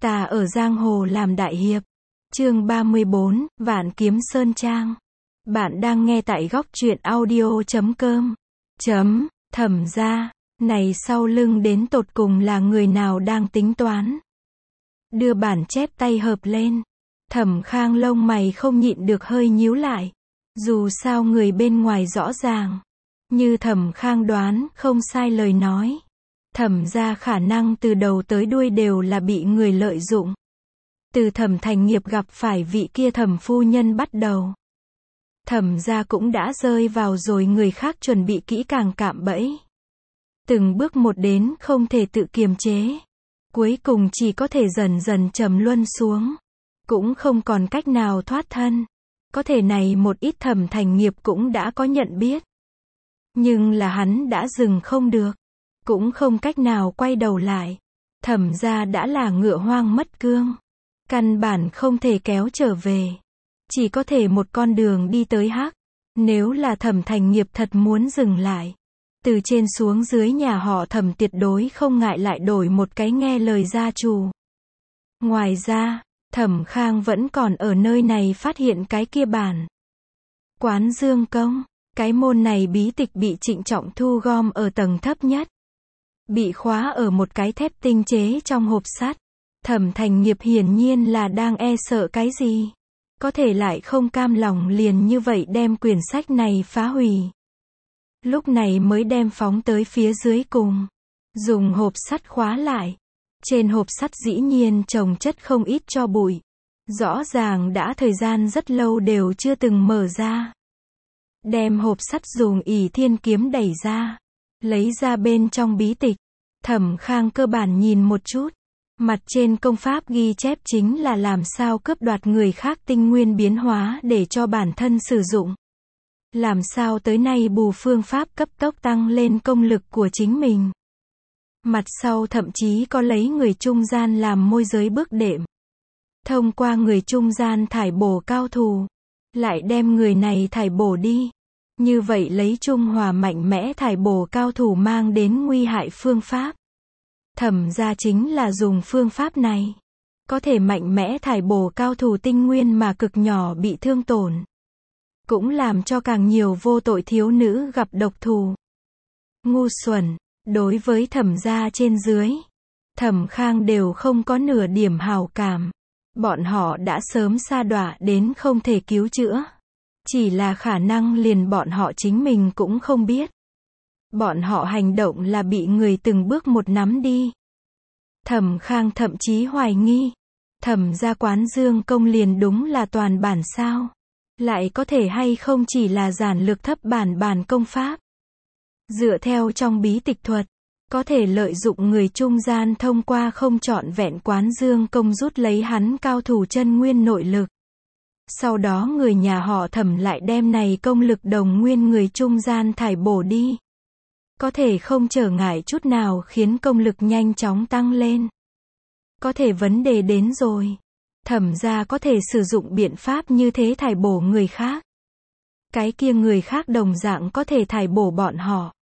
Ta ở giang hồ làm đại hiệp. Chương 34, Vạn Kiếm Sơn Trang. Bạn đang nghe tại góc truyện audio.com. Thẩm gia, này sau lưng đến tột cùng là người nào đang tính toán. Đưa bản chép tay hợp lên. Thẩm Khang lông mày không nhịn được hơi nhíu lại. Dù sao người bên ngoài rõ ràng. Như Thẩm Khang đoán, không sai lời nói. Thẩm gia khả năng từ đầu tới đuôi đều là bị người lợi dụng. Từ Thẩm Thành Nghiệp gặp phải vị kia Thẩm phu nhân bắt đầu. Thẩm gia cũng đã rơi vào rồi người khác chuẩn bị kỹ càng cạm bẫy. Từng bước một đến không thể tự kiềm chế. Cuối cùng chỉ có thể dần dần trầm luân xuống. Cũng không còn cách nào thoát thân. Có thể này một ít Thẩm Thành Nghiệp cũng đã có nhận biết. Nhưng là hắn đã dừng không được. Cũng không cách nào quay đầu lại. Thẩm gia đã là ngựa hoang mất cương. Căn bản không thể kéo trở về. Chỉ có thể một con đường đi tới hắc. Nếu là Thẩm Thành Nghiệp thật muốn dừng lại. Từ trên xuống dưới nhà họ Thẩm tuyệt đối không ngại lại đổi một cái nghe lời gia chủ. Ngoài ra, Thẩm Khang vẫn còn ở nơi này phát hiện cái kia bản. Quán Dương Công. Cái môn này bí tịch bị trịnh trọng thu gom ở tầng thấp nhất. Bị khóa ở một cái thép tinh chế trong hộp sắt. Thẩm Thành Nghiệp hiển nhiên là đang e sợ cái gì. Có thể lại không cam lòng liền như vậy đem quyển sách này phá hủy. Lúc này mới đem phóng tới phía dưới cùng. Dùng hộp sắt khóa lại. Trên hộp sắt dĩ nhiên chồng chất không ít tro bụi. Rõ ràng đã thời gian rất lâu đều chưa từng mở ra. Đem hộp sắt dùng ỷ thiên kiếm đẩy ra. Lấy ra bên trong bí tịch. Thẩm Khang cơ bản nhìn một chút. Mặt trên công pháp ghi chép chính là làm sao cướp đoạt người khác tinh nguyên biến hóa để cho bản thân sử dụng. Làm sao tới nay bù phương pháp cấp tốc tăng lên công lực của chính mình. Mặt sau thậm chí có lấy người trung gian làm môi giới bước đệm. Thông qua người trung gian thải bổ cao thủ. Lại đem người này thải bổ đi. Như vậy lấy trung hòa mạnh mẽ thải bổ cao thủ mang đến nguy hại phương pháp. Thẩm gia chính là dùng phương pháp này. Có thể mạnh mẽ thải bổ cao thủ tinh nguyên mà cực nhỏ bị thương tổn. Cũng làm cho càng nhiều vô tội thiếu nữ gặp độc thủ. Ngu xuẩn, đối với Thẩm gia trên dưới. Thẩm Khang đều không có nửa điểm hảo cảm. Bọn họ đã sớm sa đọa đến không thể cứu chữa. Chỉ là khả năng liền bọn họ chính mình cũng không biết. Bọn họ hành động là bị người từng bước một nắm đi. Thẩm Khang thậm chí hoài nghi. Thẩm gia Quán Dương Công liền đúng là toàn bản sao. Lại có thể hay không chỉ là giản lược thấp bản công pháp. Dựa theo trong bí tịch thuật. Có thể lợi dụng người trung gian thông qua không trọn vẹn Quán Dương Công rút lấy hắn cao thủ chân nguyên nội lực. Sau đó người nhà họ Thẩm lại đem này công lực đồng nguyên người trung gian thải bổ đi. Có thể không trở ngại chút nào khiến công lực nhanh chóng tăng lên. Có thể vấn đề đến rồi. Thẩm gia có thể sử dụng biện pháp như thế thải bổ người khác. Cái kia người khác đồng dạng có thể thải bổ bọn họ.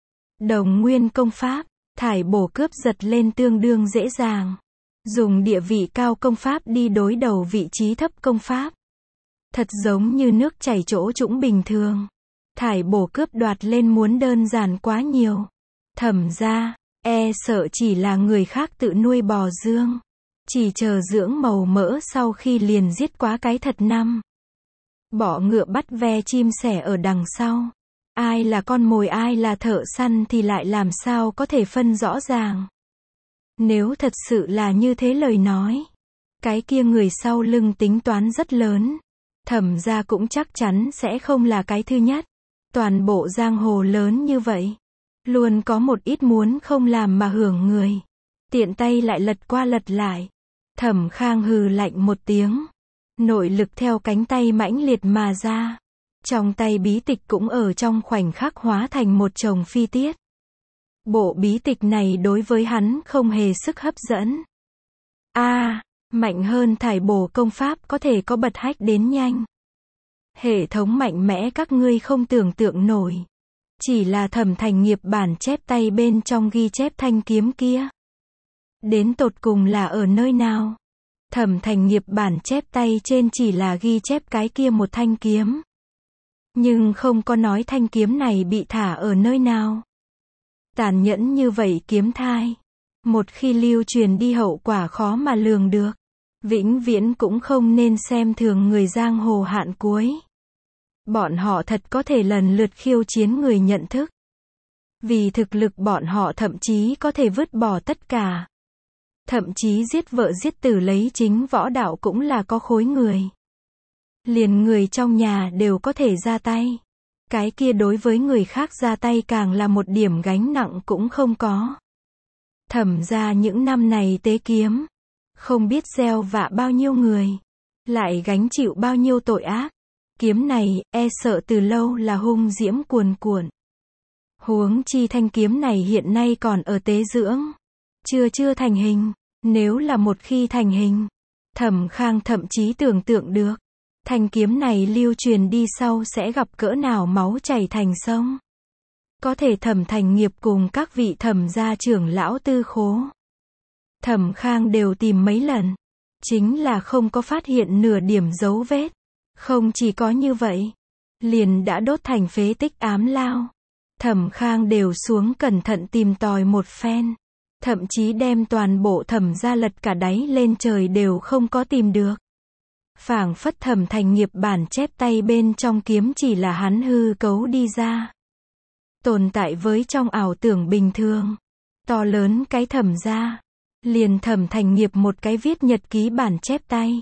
Đồng nguyên công pháp, thải bổ cướp giật lên tương đương dễ dàng. Dùng địa vị cao công pháp đi đối đầu vị trí thấp công pháp. Thật giống như nước chảy chỗ trũng bình thường. Thải bổ cướp đoạt lên muốn đơn giản quá nhiều. Thẩm gia, e sợ chỉ là người khác tự nuôi bò dương. Chỉ chờ dưỡng màu mỡ sau khi liền giết quá cái thật năm. Bỏ ngựa bắt ve chim sẻ ở đằng sau. Ai là con mồi ai là thợ săn thì lại làm sao có thể phân rõ ràng. Nếu thật sự là như thế lời nói. Cái kia người sau lưng tính toán rất lớn. Thẩm gia cũng chắc chắn sẽ không là cái thứ nhất. Toàn bộ giang hồ lớn như vậy. Luôn có một ít muốn không làm mà hưởng người. Tiện tay lại lật qua lật lại. Thẩm Khang hừ lạnh một tiếng. Nội lực theo cánh tay mãnh liệt mà ra. Trong tay bí tịch cũng ở trong khoảnh khắc hóa thành một chồng phi tiết. Bộ bí tịch này đối với hắn không hề sức hấp dẫn. Mạnh hơn thải bổ công pháp có thể có bật hách đến nhanh. Hệ thống mạnh mẽ các ngươi không tưởng tượng nổi. Chỉ là Thẩm Thành Nghiệp bản chép tay bên trong ghi chép thanh kiếm kia. Đến tột cùng là ở nơi nào? Thẩm Thành Nghiệp bản chép tay trên chỉ là ghi chép cái kia một thanh kiếm. Nhưng không có nói thanh kiếm này bị thả ở nơi nào. Tàn nhẫn như vậy kiếm thai. Một khi lưu truyền đi hậu quả khó mà lường được. Vĩnh viễn cũng không nên xem thường người giang hồ hạn cuối. Bọn họ thật có thể lần lượt khiêu chiến người nhận thức. Vì thực lực bọn họ thậm chí có thể vứt bỏ tất cả. Thậm chí giết vợ giết tử lấy chính võ đạo cũng là có khối người. Liền người trong nhà đều có thể ra tay. Cái kia đối với người khác ra tay càng là một điểm gánh nặng cũng không có. Thẩm ra những năm này tế kiếm. Không biết gieo vạ bao nhiêu người. Lại gánh chịu bao nhiêu tội ác. Kiếm này, e sợ từ lâu là hung diễm cuồn cuộn. Huống chi thanh kiếm này hiện nay còn ở tế dưỡng. Chưa thành hình. Nếu là một khi thành hình, Thẩm Khang thậm chí tưởng tượng được. Thanh kiếm này lưu truyền đi sau sẽ gặp cỡ nào máu chảy thành sông. Có thể Thẩm Thành Nghiệp cùng các vị Thẩm gia trưởng lão tư khố. Thẩm Khang đều tìm mấy lần. Chính là không có phát hiện nửa điểm dấu vết. Không chỉ có như vậy. Liền đã đốt thành phế tích ám lao. Thẩm Khang đều xuống cẩn thận tìm tòi một phen. Thậm chí đem toàn bộ Thẩm gia lật cả đáy lên trời đều không có tìm được. Phảng phất Thẩm Thành Nghiệp bản chép tay bên trong kiếm chỉ là hắn hư cấu đi ra. Tồn tại với trong ảo tưởng bình thường. To lớn cái Thẩm gia. Liền Thẩm Thành Nghiệp một cái viết nhật ký bản chép tay.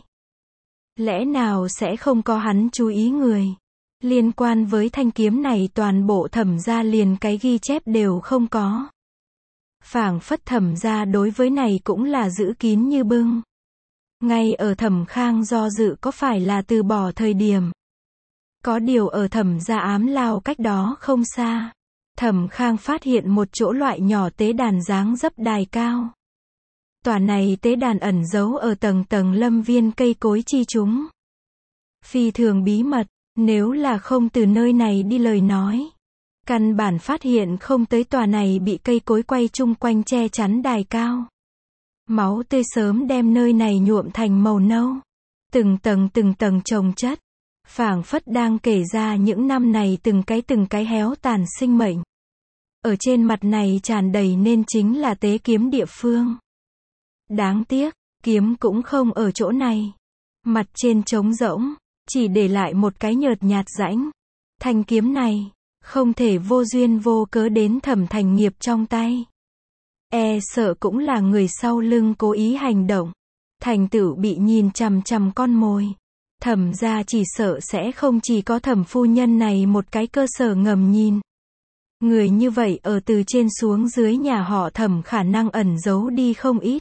Lẽ nào sẽ không có hắn chú ý người. Liên quan với thanh kiếm này toàn bộ Thẩm gia liền cái ghi chép đều không có. Phảng phất Thẩm gia đối với này cũng là giữ kín như bưng. Ngay ở Thẩm Khang do dự có phải là từ bỏ thời điểm. Có điều ở Thẩm gia ám lao cách đó không xa. Thẩm Khang phát hiện một chỗ loại nhỏ tế đàn dáng dấp đài cao. Tòa này tế đàn ẩn giấu ở tầng tầng lâm viên cây cối chi chúng. Phi thường bí mật, nếu là không từ nơi này đi lời nói. Căn bản phát hiện không tới tòa này bị cây cối quay chung quanh che chắn đài cao. Máu tươi sớm đem nơi này nhuộm thành màu nâu. Từng tầng chồng chất. Phảng phất đang kể ra những năm này từng cái héo tàn sinh mệnh. Ở trên mặt này tràn đầy nên chính là tế kiếm địa phương. Đáng tiếc, kiếm cũng không ở chỗ này. Mặt trên trống rỗng, chỉ để lại một cái nhợt nhạt rãnh. Thanh kiếm này, không thể vô duyên vô cớ đến Thẩm Thành Nghiệp trong tay. E sợ cũng là người sau lưng cố ý hành động. Thành tựu bị nhìn chằm chằm con mồi. Thẩm gia chỉ sợ sẽ không chỉ có Thẩm phu nhân này một cái cơ sở ngầm nhìn. Người như vậy ở từ trên xuống dưới nhà họ Thẩm khả năng ẩn giấu đi không ít.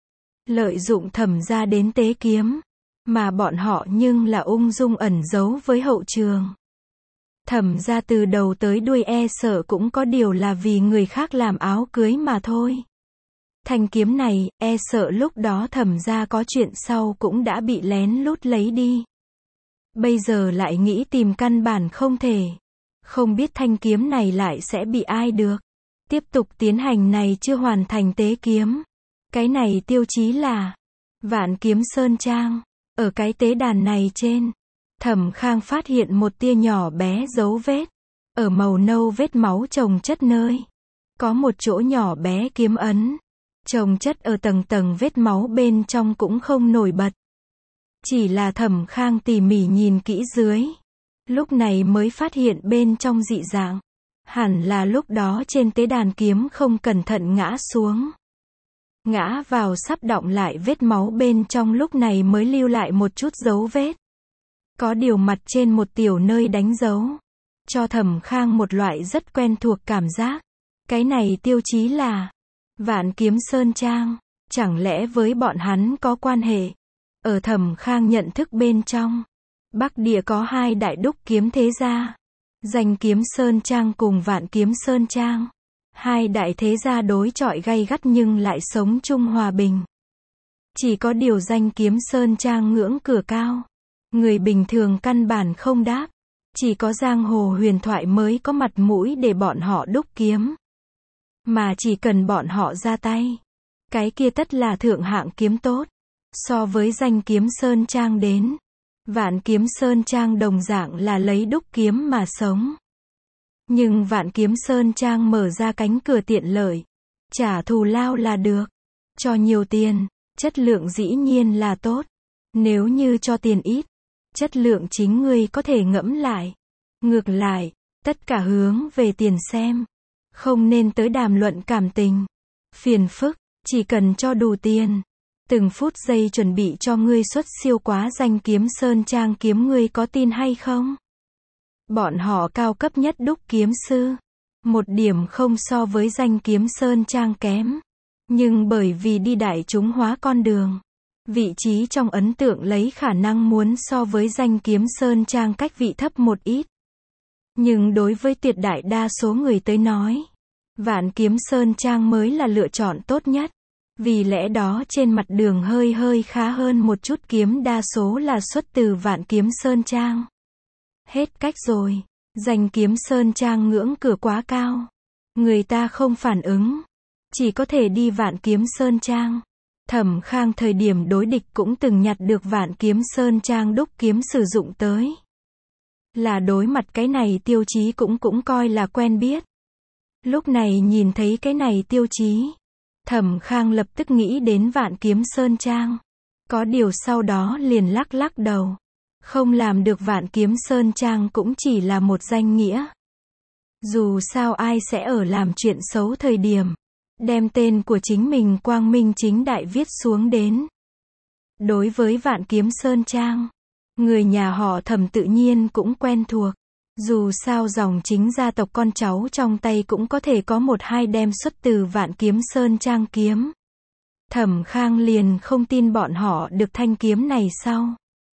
Lợi dụng Thẩm gia đến tế kiếm. Mà bọn họ nhưng là ung dung ẩn giấu với hậu trường. Thẩm gia từ đầu tới đuôi e sợ cũng có điều là vì người khác làm áo cưới mà thôi. Thanh kiếm này, e sợ lúc đó Thẩm gia có chuyện sau cũng đã bị lén lút lấy đi. Bây giờ lại nghĩ tìm căn bản không thể. Không biết thanh kiếm này lại sẽ bị ai được. Tiếp tục tiến hành này chưa hoàn thành tế kiếm. Cái này tiêu chí là Vạn Kiếm Sơn Trang. Ở cái tế đàn này trên, Thẩm Khang phát hiện một tia nhỏ bé dấu vết. Ở màu nâu vết máu chồng chất nơi. Có một chỗ nhỏ bé kiếm ấn. Chồng chất ở tầng vết máu bên trong cũng không nổi bật. Chỉ là Thẩm Khang tỉ mỉ nhìn kỹ dưới. Lúc này mới phát hiện bên trong dị dạng. Hẳn là lúc đó trên tế đàn kiếm không cẩn thận ngã xuống. Ngã vào sắp đọng lại vết máu bên trong lúc này mới lưu lại một chút dấu vết. Có điều mặt trên một tiểu nơi đánh dấu. Cho Thẩm Khang một loại rất quen thuộc cảm giác. Cái này tiêu chí là Vạn Kiếm Sơn Trang. Chẳng lẽ với bọn hắn có quan hệ? Ở Thẩm Khang nhận thức bên trong. Bắc địa có hai đại đúc kiếm thế gia. Danh Kiếm Sơn Trang cùng Vạn Kiếm Sơn Trang. Hai đại thế gia đối chọi gay gắt nhưng lại sống chung hòa bình. Chỉ có điều Danh Kiếm Sơn Trang ngưỡng cửa cao. Người bình thường căn bản không đáp. Chỉ có giang hồ huyền thoại mới có mặt mũi để bọn họ đúc kiếm. Mà chỉ cần bọn họ ra tay. Cái kia tất là thượng hạng kiếm tốt. So với danh kiếm Sơn Trang đến, Vạn Kiếm Sơn Trang đồng dạng là lấy đúc kiếm mà sống. Nhưng Vạn Kiếm Sơn Trang mở ra cánh cửa tiện lợi. Trả thù lao là được. Cho nhiều tiền, chất lượng dĩ nhiên là tốt. Nếu như cho tiền ít, chất lượng chính ngươi có thể ngẫm lại. Ngược lại, tất cả hướng về tiền xem. Không nên tới đàm luận cảm tình. Phiền phức, chỉ cần cho đủ tiền. Từng phút giây chuẩn bị cho ngươi xuất siêu quá danh kiếm Sơn Trang kiếm ngươi có tin hay không? Bọn họ cao cấp nhất đúc kiếm sư. Một điểm không so với danh kiếm Sơn Trang kém. Nhưng bởi vì đi đại chúng hóa con đường. Vị trí trong ấn tượng lấy khả năng muốn so với danh kiếm Sơn Trang cách vị thấp một ít. Nhưng đối với tuyệt đại đa số người tới nói, Vạn Kiếm Sơn Trang mới là lựa chọn tốt nhất. Vì lẽ đó trên mặt đường hơi khá hơn một chút kiếm đa số là xuất từ Vạn Kiếm Sơn Trang. Hết cách rồi. Danh kiếm Sơn Trang ngưỡng cửa quá cao. Người ta không phản ứng. Chỉ có thể đi Vạn Kiếm Sơn Trang. Thẩm Khang thời điểm đối địch cũng từng nhặt được Vạn Kiếm Sơn Trang đúc kiếm sử dụng tới. Là đối mặt cái này tiêu chí cũng coi là quen biết. Lúc này nhìn thấy cái này tiêu chí, Thẩm Khang lập tức nghĩ đến Vạn Kiếm Sơn Trang. Có điều sau đó liền lắc đầu. Không làm được Vạn Kiếm Sơn Trang cũng chỉ là một danh nghĩa. Dù sao ai sẽ ở làm chuyện xấu thời điểm, đem tên của chính mình quang minh chính đại viết xuống đến. Đối với Vạn Kiếm Sơn Trang, người nhà họ Thẩm tự nhiên cũng quen thuộc. Dù sao dòng chính gia tộc con cháu trong tay cũng có thể có một hai đem xuất từ Vạn Kiếm Sơn Trang kiếm. Thẩm Khang liền không tin bọn họ được thanh kiếm này sau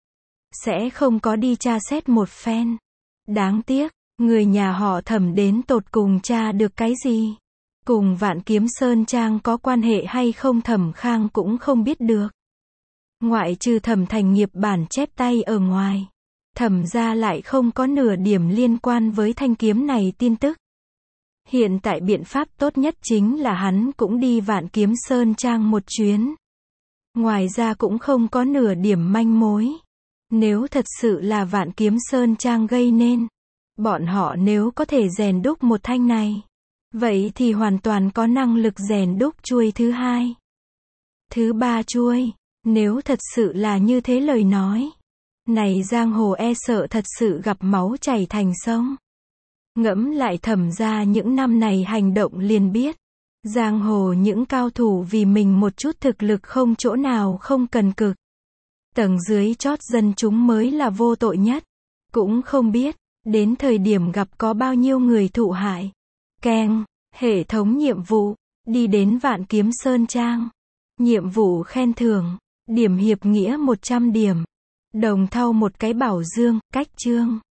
sẽ không có đi tra xét một phen. Đáng tiếc, người nhà họ Thẩm đến tột cùng tra được cái gì? Cùng Vạn Kiếm Sơn Trang có quan hệ hay không Thẩm Khang cũng không biết được. Ngoại trừ Thẩm Thành Nghiệp bản chép tay ở ngoài, Thẩm gia lại không có nửa điểm liên quan với thanh kiếm này tin tức. Hiện tại biện pháp tốt nhất chính là hắn cũng đi Vạn Kiếm Sơn Trang một chuyến. Ngoài ra cũng không có nửa điểm manh mối. Nếu thật sự là Vạn Kiếm Sơn Trang gây nên, bọn họ nếu có thể rèn đúc một thanh này, vậy thì hoàn toàn có năng lực rèn đúc chuôi thứ hai, thứ ba chuôi. Nếu thật sự là như thế lời nói, này giang hồ e sợ thật sự gặp máu chảy thành sông. Ngẫm lại Thẩm gia những năm này hành động liền biết, giang hồ những cao thủ vì mình một chút thực lực không chỗ nào không cần cực. Tầng dưới chót dân chúng mới là vô tội nhất. Cũng không biết, đến thời điểm gặp có bao nhiêu người thụ hại. Keng, hệ thống nhiệm vụ, đi đến Vạn Kiếm Sơn Trang. Nhiệm vụ khen thưởng, điểm hiệp nghĩa 100 điểm. Đồng thau một cái bảo dương, cách chương.